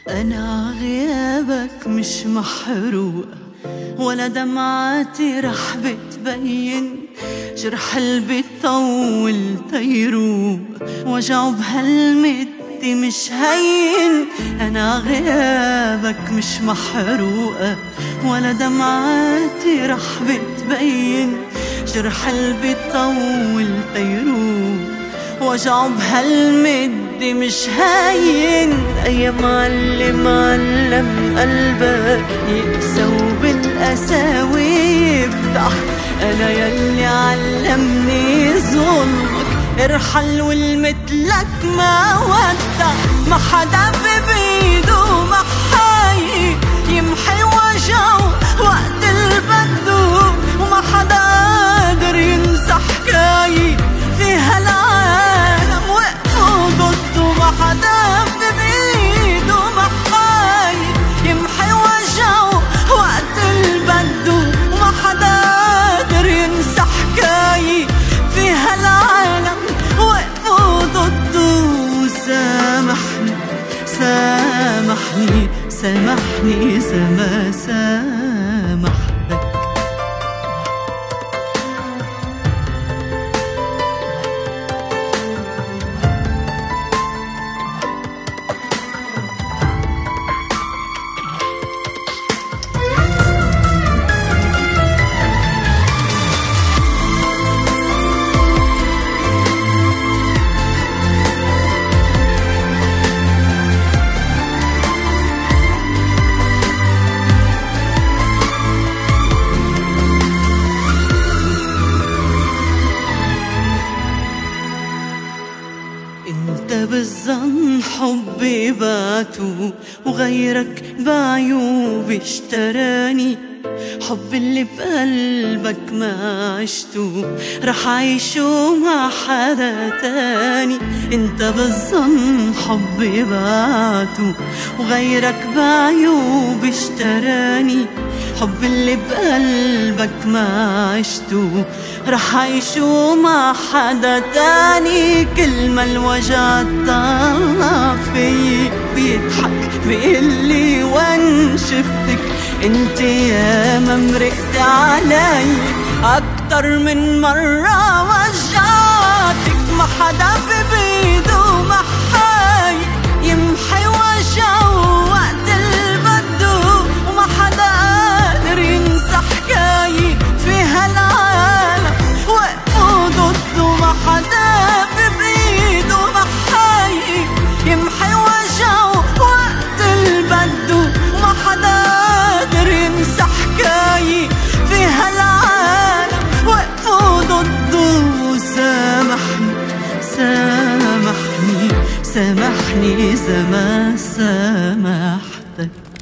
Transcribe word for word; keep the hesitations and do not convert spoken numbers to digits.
أنا غيابك مش محروقة ولا دمعاتي رح بتبين، جرح قلبي طول تيروق وجعه بهالمد مش هين. أنا غيابك مش محروقة ولا دمعاتي رح بتبين، جرح قلبي طول تيروق وجعه بهالمد مش هين. يا معلم علم قلبك يقسى وبالقساوي يفتح، أنا يلي علمني ظلمك ارحل والمثلك ما ودع. ما حدا ببيده محاي يمحي وجعه وقت البدو، وما حدا قادر ينسى حكاية في هالعالم وقفوا ضده. ما حدا بإيده محاي يمحي وجعه وقت البدو، وما حدا قادر ينسى حكاية في هالعالم وقفوا ضده. سامحني سامحني سامحني سما سامحتك. انت بالظن حبي باتو وغيرك بعيوب اشتراني، حب اللي بقلبك ما عشتو رح عيشو مع حدا تاني. انت بالظن حبي باتو وغيرك بعيوب اشتراني، حب اللي بقلبك ما عشتو رح عيشو مع حدا تاني. كل ما الوجع طلع في بيضحك بيقلي وين شفتك انت يا ما مرقت علي اكتر من مرة وجعتك. ما حدا ببيده محاي يمحي وجعه وقت البدو، وما حدا قادر ينسى حكاية في هالعالم وقفوا ضده. ما حدا بإيده محاي يمحي وجعه وقت البدو، وما حدا قادر ينسى حكاية في هالعالم وقفوا ضده. سامحني سامحني سامحني إذا ما سامحتك.